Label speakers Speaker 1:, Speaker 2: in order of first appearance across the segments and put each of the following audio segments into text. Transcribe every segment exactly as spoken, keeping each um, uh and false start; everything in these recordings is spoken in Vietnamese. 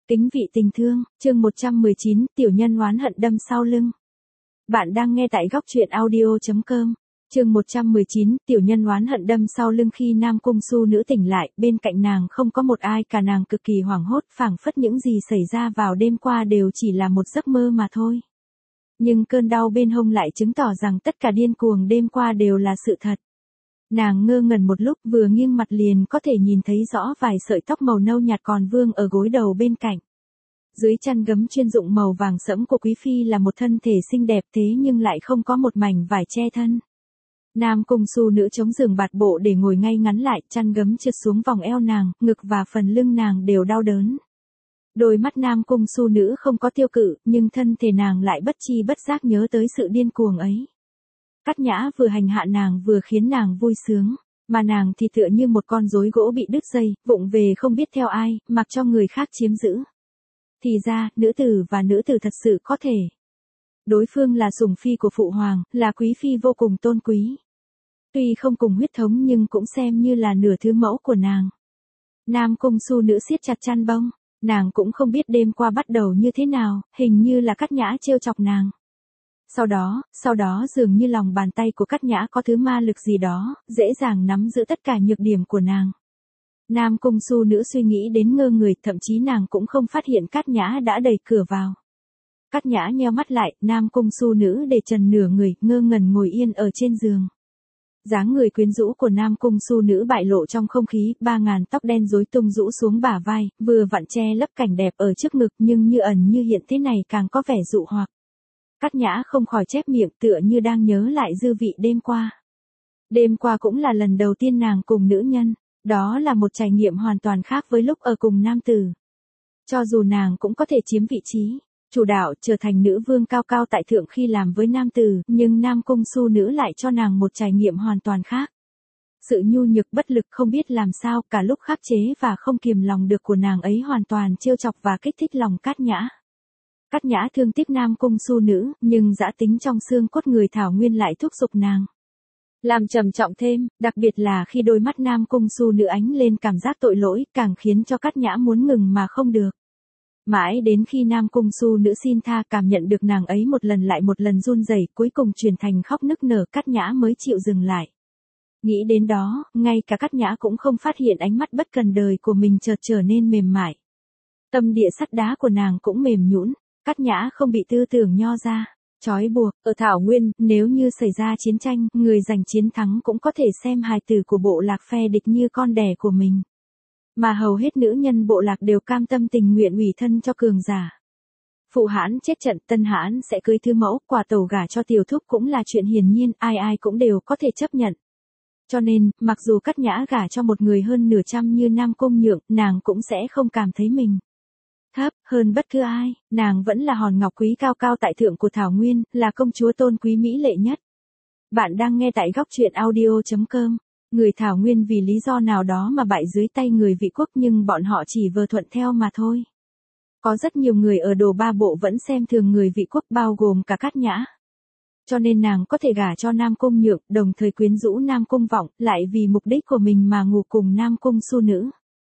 Speaker 1: Kính vị tình thương, chương một trăm mười chín, tiểu nhân oán hận đâm sau lưng. Bạn đang nghe tại góc truyện audio chấm com. Chương một trăm mười chín, tiểu nhân oán hận đâm sau lưng. Khi Nam Cung Su Nữ tỉnh lại, bên cạnh nàng không có một ai cả, nàng cực kỳ hoảng hốt, phảng phất những gì xảy ra vào đêm qua đều chỉ là một giấc mơ mà thôi. Nhưng cơn đau bên hông lại chứng tỏ rằng tất cả điên cuồng đêm qua đều là sự thật. Nàng ngơ ngẩn một lúc, vừa nghiêng mặt liền có thể nhìn thấy rõ vài sợi tóc màu nâu nhạt còn vương ở gối đầu bên cạnh. Dưới chăn gấm chuyên dụng màu vàng sẫm của quý phi là một thân thể xinh đẹp, thế nhưng lại không có một mảnh vải che thân. Nam Cung Su Nữ chống giường bạt bộ để ngồi ngay ngắn lại, chăn gấm trượt xuống vòng eo nàng, ngực và phần lưng nàng đều đau đớn. Đôi mắt Nam Cung Su Nữ không có tiêu cự, nhưng thân thể nàng lại bất chi bất giác nhớ tới sự điên cuồng ấy. Cát Nhã vừa hành hạ nàng vừa khiến nàng vui sướng, mà nàng thì tựa như một con rối gỗ bị đứt dây, vụng về không biết theo ai, mặc cho người khác chiếm giữ. Thì ra, nữ tử và nữ tử thật sự có thể. Đối phương là sủng phi của phụ hoàng, là quý phi vô cùng tôn quý. Tuy không cùng huyết thống nhưng cũng xem như là nửa thứ mẫu của nàng. Nam Cung Su Nữ siết chặt chăn bông, nàng cũng không biết đêm qua bắt đầu như thế nào, hình như là Cát Nhã trêu chọc nàng. Sau đó, sau đó dường như lòng bàn tay của Cát Nhã có thứ ma lực gì đó, dễ dàng nắm giữ tất cả nhược điểm của nàng. Nam Cung Su Nữ suy nghĩ đến ngơ người, thậm chí nàng cũng không phát hiện Cát Nhã đã đẩy cửa vào. Cát Nhã nheo mắt lại, Nam Cung Su Nữ để trần nửa người, ngơ ngẩn ngồi yên ở trên giường. Dáng người quyến rũ của Nam Cung Su Nữ bại lộ trong không khí, ba ngàn tóc đen rối tung rũ xuống bả vai, vừa vặn che lấp cảnh đẹp ở trước ngực, nhưng như ẩn như hiện thế này càng có vẻ dụ hoặc. Cát Nhã không khỏi chép miệng, tựa như đang nhớ lại dư vị đêm qua. Đêm qua cũng là lần đầu tiên nàng cùng nữ nhân, đó là một trải nghiệm hoàn toàn khác với lúc ở cùng nam tử. Cho dù nàng cũng có thể chiếm vị trí chủ đạo, trở thành nữ vương cao cao tại thượng khi làm với nam tử, nhưng Nam Cung Su Nữ lại cho nàng một trải nghiệm hoàn toàn khác. Sự nhu nhược bất lực không biết làm sao, cả lúc khắc chế và không kiềm lòng được của nàng ấy hoàn toàn trêu chọc và kích thích lòng Cát Nhã. Cát Nhã thương tiếc Nam Cung Su Nữ, nhưng dã tính trong xương cốt người Thảo Nguyên lại thúc giục nàng làm trầm trọng thêm, đặc biệt là khi đôi mắt Nam Cung Su Nữ ánh lên cảm giác tội lỗi, càng khiến cho Cát Nhã muốn ngừng mà không được. Mãi đến khi Nam Cung Su Nữ xin tha, cảm nhận được nàng ấy một lần lại một lần run rẩy, cuối cùng chuyển thành khóc nức nở, Cát Nhã mới chịu dừng lại. Nghĩ đến đó, ngay cả Cát Nhã cũng không phát hiện ánh mắt bất cần đời của mình chợt trở nên mềm mại. Tâm địa sắt đá của nàng cũng mềm nhũn. Cát Nhã không bị tư tưởng nho ra trói buộc. Ở Thảo Nguyên, nếu như xảy ra chiến tranh, người giành chiến thắng cũng có thể xem hài tử của bộ lạc phe địch như con đẻ của mình. Mà hầu hết nữ nhân bộ lạc đều cam tâm tình nguyện ủy thân cho cường giả. Phụ hãn chết trận, tân hãn sẽ cưới thứ mẫu, quả tẩu gả cho tiểu thúc cũng là chuyện hiển nhiên, ai ai cũng đều có thể chấp nhận. Cho nên, mặc dù Cát Nhã gả cho một người hơn nửa trăm như Nam Cung Nhượng, nàng cũng sẽ không cảm thấy mình thấp hơn bất cứ ai, nàng vẫn là hòn ngọc quý cao cao tại thượng của Thảo Nguyên, là công chúa tôn quý mỹ lệ nhất. Bạn đang nghe tại góc truyện audio chấm com. Người Thảo Nguyên vì lý do nào đó mà bại dưới tay người Vị Quốc, nhưng bọn họ chỉ vờ thuận theo mà thôi. Có rất nhiều người ở Đồ Ba Bộ vẫn xem thường người Vị Quốc, bao gồm cả Cát Nhã. Cho nên nàng có thể gả cho Nam Cung Nhượng, đồng thời quyến rũ Nam Cung Vọng, lại vì mục đích của mình mà ngủ cùng Nam Cung Su Nữ.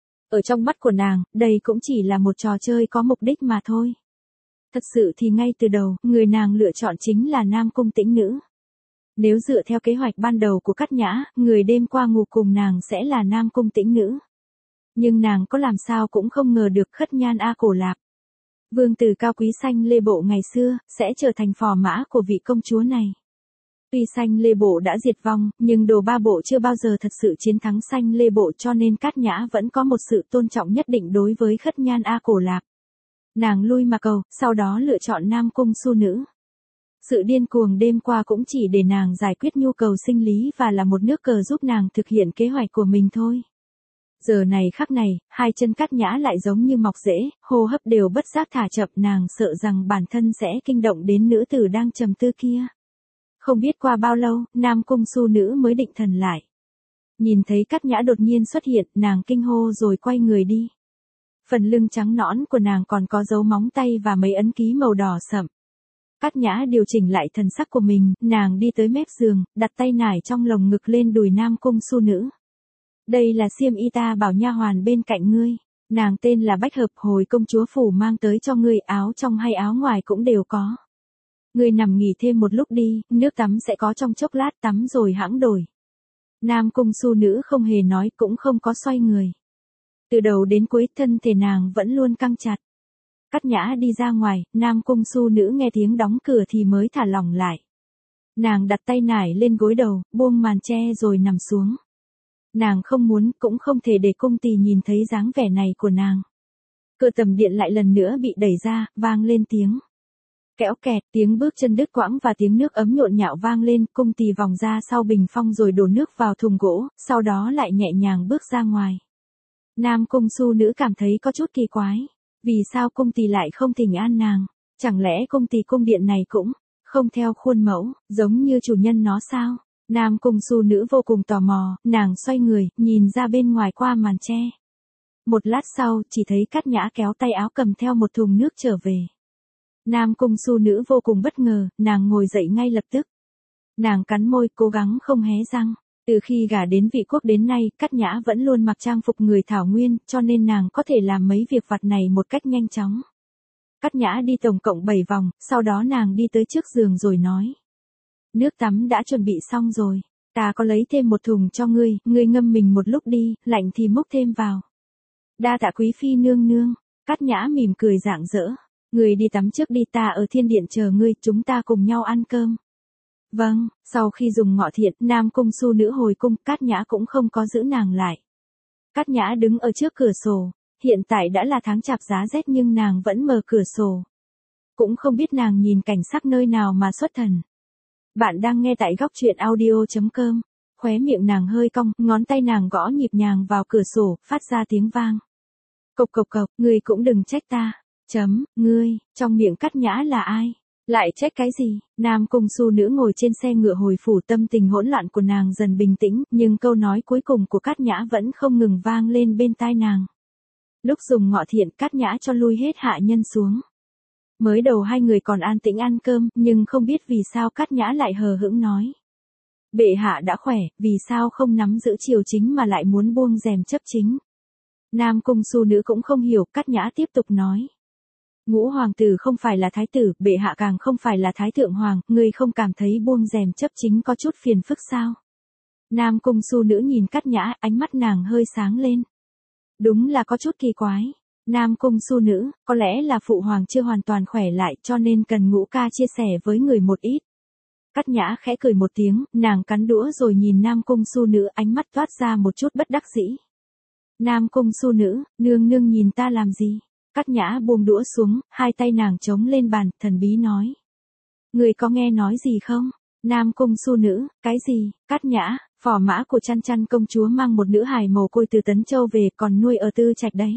Speaker 1: Ở trong mắt của nàng, đây cũng chỉ là một trò chơi có mục đích mà thôi. Thật sự thì ngay từ đầu, người nàng lựa chọn chính là Nam Cung Tĩnh Nữ. Nếu dựa theo kế hoạch ban đầu của Cát Nhã, người đêm qua ngủ cùng nàng sẽ là Nam Cung Tĩnh Nữ. Nhưng nàng có làm sao cũng không ngờ được Khất Nhan A Cổ Lạp, vương tử cao quý Xanh Lê Bộ ngày xưa, sẽ trở thành phò mã của vị công chúa này. Tuy Xanh Lê Bộ đã diệt vong, nhưng Đồ Ba Bộ chưa bao giờ thật sự chiến thắng Xanh Lê Bộ, cho nên Cát Nhã vẫn có một sự tôn trọng nhất định đối với Khất Nhan A Cổ Lạp. Nàng lui mà cầu, sau đó lựa chọn Nam Cung Su Nữ. Sự điên cuồng đêm qua cũng chỉ để nàng giải quyết nhu cầu sinh lý và là một nước cờ giúp nàng thực hiện kế hoạch của mình thôi. Giờ này khắc này, hai chân Cát Nhã lại giống như mọc rễ, hô hấp đều bất giác thả chậm, nàng sợ rằng bản thân sẽ kinh động đến nữ tử đang trầm tư kia. Không biết qua bao lâu, Nam Cung Su Nữ mới định thần lại. Nhìn thấy Cát Nhã đột nhiên xuất hiện, nàng kinh hô rồi quay người đi. Phần lưng trắng nõn của nàng còn có dấu móng tay và mấy ấn ký màu đỏ sậm. Cát Nhã điều chỉnh lại thần sắc của mình, nàng đi tới mép giường, đặt tay nải trong lồng ngực lên đùi Nam Cung Su Nữ. Đây là xiêm y ta bảo nha hoàn bên cạnh ngươi. Nàng tên là Bách Hợp, hồi công chúa phủ mang tới cho ngươi, áo trong hay áo ngoài cũng đều có. Ngươi nằm nghỉ thêm một lúc đi, nước tắm sẽ có trong chốc lát, tắm rồi hãng đổi. Nam Cung Su Nữ không hề nói, cũng không có xoay người. Từ đầu đến cuối thân thể nàng vẫn luôn căng chặt. Cát Nhã đi ra ngoài, Nam Cung Su Nữ nghe tiếng đóng cửa thì mới thả lỏng lại. Nàng đặt tay nải lên gối đầu, buông màn che rồi nằm xuống. Nàng không muốn, cũng không thể để cung tỳ nhìn thấy dáng vẻ này của nàng. Cửa tầm điện lại lần nữa bị đẩy ra, vang lên tiếng kéo kẹt, tiếng bước chân đứt quãng và tiếng nước ấm nhộn nhạo vang lên. Cung tỳ vòng ra sau bình phong rồi đổ nước vào thùng gỗ, sau đó lại nhẹ nhàng bước ra ngoài. Nam Cung Su Nữ cảm thấy có chút kỳ quái. Vì sao cung tỳ lại không thỉnh an nàng? Chẳng lẽ cung tỳ cung điện này cũng không theo khuôn mẫu, giống như chủ nhân nó sao? Nam Cung Su Nữ vô cùng tò mò, nàng xoay người, nhìn ra bên ngoài qua màn che. Một lát sau, chỉ thấy Cát Nhã kéo tay áo cầm theo một thùng nước trở về. Nam Cung Su Nữ vô cùng bất ngờ, nàng ngồi dậy ngay lập tức. Nàng cắn môi, cố gắng không hé răng. Từ khi gả đến Vị Quốc đến nay, Cát Nhã vẫn luôn mặc trang phục người Thảo Nguyên, cho nên nàng có thể làm mấy việc vặt này một cách nhanh chóng. Cát Nhã đi tổng cộng bảy vòng, sau đó nàng đi tới trước giường rồi nói. Nước tắm đã chuẩn bị xong rồi, ta có lấy thêm một thùng cho ngươi, ngươi ngâm mình một lúc đi, lạnh thì múc thêm vào. Đa tạ quý phi nương nương. Cát Nhã mỉm cười rạng rỡ. Ngươi đi tắm trước đi, ta ở thiên điện chờ ngươi, chúng ta cùng nhau ăn cơm. Vâng, sau khi dùng ngọ thiện, Nam Cung Su Nữ hồi cung, Cát Nhã cũng không có giữ nàng lại. Cát Nhã đứng ở trước cửa sổ, hiện tại đã là tháng chạp giá rét nhưng nàng vẫn mở cửa sổ. Cũng không biết nàng nhìn cảnh sắc nơi nào mà xuất thần. Bạn đang nghe tại góc truyện audio chấm com, khóe miệng nàng hơi cong, ngón tay nàng gõ nhịp nhàng vào cửa sổ, phát ra tiếng vang. Cộc cộc cộc, ngươi cũng đừng trách ta. Chấm, ngươi, trong miệng Cát Nhã là ai? Lại trách cái gì? Nam Cung Su Nữ ngồi trên xe ngựa hồi phủ, tâm tình hỗn loạn của nàng dần bình tĩnh, nhưng câu nói cuối cùng của Cát Nhã vẫn không ngừng vang lên bên tai nàng. Lúc dùng ngọ thiện, Cát Nhã cho lui hết hạ nhân xuống. Mới đầu hai người còn an tĩnh ăn cơm, nhưng không biết vì sao Cát Nhã lại hờ hững nói. Bệ hạ đã khỏe, vì sao không nắm giữ triều chính mà lại muốn buông rèm chấp chính? Nam Cung Su Nữ cũng không hiểu, Cát Nhã tiếp tục nói. Ngũ hoàng tử không phải là thái tử, bệ hạ càng không phải là thái thượng hoàng, ngươi không cảm thấy buông rèm chấp chính có chút phiền phức sao? Nam Cung Su Nữ nhìn Cát Nhã, ánh mắt nàng hơi sáng lên. Đúng là có chút kỳ quái. Nam Cung Su Nữ, có lẽ là phụ hoàng chưa hoàn toàn khỏe lại cho nên cần Ngũ ca chia sẻ với người một ít. Cát Nhã khẽ cười một tiếng, nàng cắn đũa rồi nhìn Nam Cung Su Nữ, ánh mắt toát ra một chút bất đắc dĩ. Nam Cung Su Nữ, nương nương nhìn ta làm gì? Cát Nhã buông đũa xuống, hai tay nàng chống lên bàn, thần bí nói. Người có nghe nói gì không? Nam Cung Su Nữ, cái gì? Cát Nhã, phò mã của Chăn Chăn công chúa mang một nữ hài mồ côi từ Tấn Châu về, còn nuôi ở Tư Trạch đấy.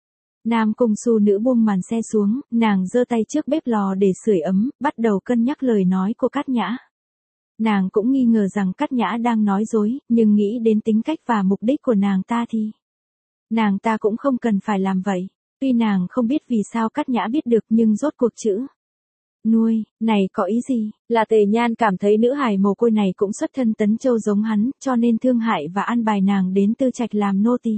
Speaker 1: Nam Cung Su Nữ buông màn xe xuống, nàng giơ tay trước bếp lò để sưởi ấm, bắt đầu cân nhắc lời nói của Cát Nhã. Nàng cũng nghi ngờ rằng Cát Nhã đang nói dối, nhưng nghĩ đến tính cách và mục đích của nàng ta thì nàng ta cũng không cần phải làm vậy. Tuy nàng không biết vì sao Cát Nhã biết được nhưng rốt cuộc chữ nuôi, này có ý gì? Là Tề Nhan cảm thấy nữ hài mồ côi này cũng xuất thân Tấn Châu giống hắn, cho nên thương hại và an bài nàng đến Tư Trạch làm nô tỳ.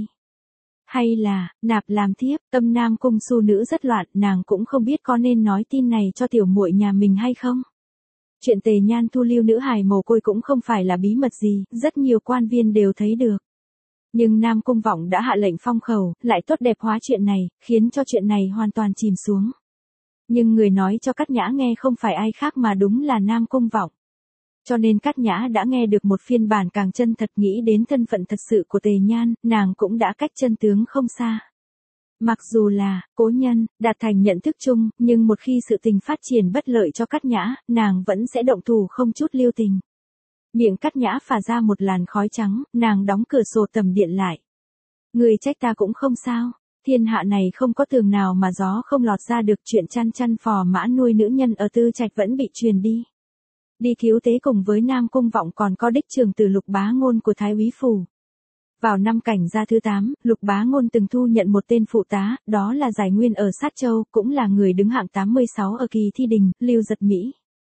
Speaker 1: Hay là, nạp làm thiếp? Tâm Nam Cung Su Nữ rất loạn, nàng cũng không biết có nên nói tin này cho tiểu muội nhà mình hay không. Chuyện Tề Nhan thu lưu nữ hài mồ côi cũng không phải là bí mật gì, rất nhiều quan viên đều thấy được. Nhưng Nam Cung Vọng đã hạ lệnh phong khẩu, lại tốt đẹp hóa chuyện này, khiến cho chuyện này hoàn toàn chìm xuống. Nhưng người nói cho Cát Nhã nghe không phải ai khác mà đúng là Nam Cung Vọng. Cho nên Cát Nhã đã nghe được một phiên bản càng chân thật, nghĩ đến thân phận thật sự của Tề Nhan, nàng cũng đã cách chân tướng không xa. Mặc dù là cố nhân, đạt thành nhận thức chung, nhưng một khi sự tình phát triển bất lợi cho Cát Nhã, nàng vẫn sẽ động thủ không chút lưu tình. Miệng Cát Nhã phả ra một làn khói trắng, nàng đóng cửa sổ tầm điện lại. Người trách ta cũng không sao, thiên hạ này không có tường nào mà gió không lọt ra được, chuyện Chăn Chăn phò mã nuôi nữ nhân ở Tư Trạch vẫn bị truyền đi. Đi cứu tế cùng với Nam Cung Vọng còn có đích trường từ Lục Bá Ngôn của Thái Úy Phủ. Vào năm Cảnh Gia thứ tám, Lục Bá Ngôn từng thu nhận một tên phụ tá, đó là Giải Nguyên ở Sát Châu, cũng là người đứng hạng tám mươi sáu ở kỳ thi đình, Lưu Giật Mỹ.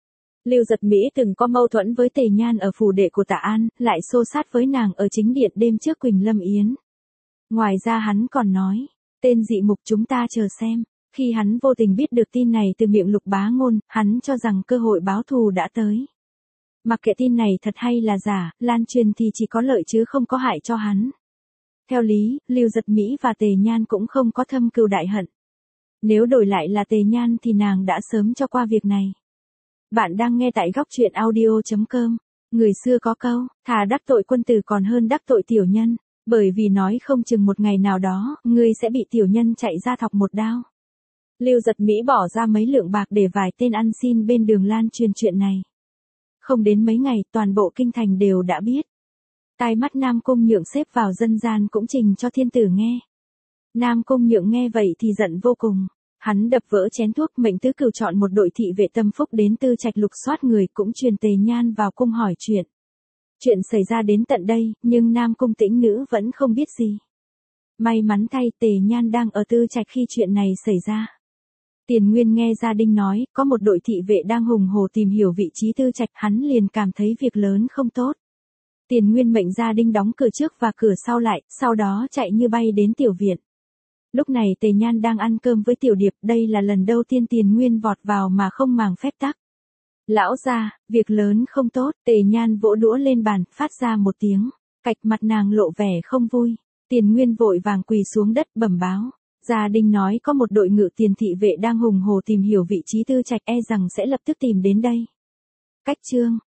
Speaker 1: Lưu Giật Mỹ từng có mâu thuẫn với Tề Nhan ở phủ đệ của Tạ An, lại xô sát với nàng ở chính điện đêm trước Quỳnh Lâm Yến. Ngoài ra hắn còn nói, Tên dị mục chúng ta chờ xem. Khi hắn vô tình biết được tin này từ miệng Lục Bá Ngôn, hắn cho rằng cơ hội báo thù đã tới. Mặc kệ tin này thật hay là giả, lan truyền thì chỉ có lợi chứ không có hại cho hắn. Theo lý, Lưu Giật Mỹ và Tề Nhan cũng không có thâm cừu đại hận. Nếu đổi lại là Tề Nhan thì nàng đã sớm cho qua việc này. Bạn đang nghe tại góc truyện audio chấm com. Người xưa có câu, thà đắc tội quân tử còn hơn đắc tội tiểu nhân, bởi vì nói không chừng một ngày nào đó, ngươi sẽ bị tiểu nhân chạy ra thọc một đao. Lưu Giật Mỹ bỏ ra mấy lượng bạc để vài tên ăn xin bên đường lan truyền chuyện này. Không đến mấy ngày, toàn bộ kinh thành đều đã biết. Tai mắt Nam Cung Nhượng xếp vào dân gian cũng trình cho thiên tử nghe. Nam Cung Nhượng nghe vậy thì giận vô cùng. Hắn đập vỡ chén thuốc, mệnh tứ cửu chọn một đội thị vệ tâm phúc đến Tư Trạch lục soát người, cũng truyền Tề Nhan vào cung hỏi chuyện. Chuyện xảy ra đến tận đây, nhưng Nam Cung Tĩnh Nữ vẫn không biết gì. May mắn thay, Tề Nhan đang ở Tư Trạch khi chuyện này xảy ra. Tiền Nguyên nghe gia đình nói, có một đội thị vệ đang hùng hổ tìm hiểu vị trí Tư Trạch, hắn liền cảm thấy việc lớn không tốt. Tiền Nguyên mệnh gia đình đóng cửa trước và cửa sau lại, sau đó chạy như bay đến tiểu viện. Lúc này Tề Nhan đang ăn cơm với Tiểu Điệp, đây là lần đầu tiên Tiền Nguyên vọt vào mà không màng phép tắc. Lão gia, việc lớn không tốt, Tề Nhan vỗ đũa lên bàn, phát ra một tiếng, cạch mặt nàng lộ vẻ không vui. Tiền Nguyên vội vàng quỳ xuống đất bẩm báo. Gia đình nói có một đội ngự tiền thị vệ đang hùng hổ tìm hiểu vị trí Tư Trạch, e rằng sẽ lập tức tìm đến đây. Cách chương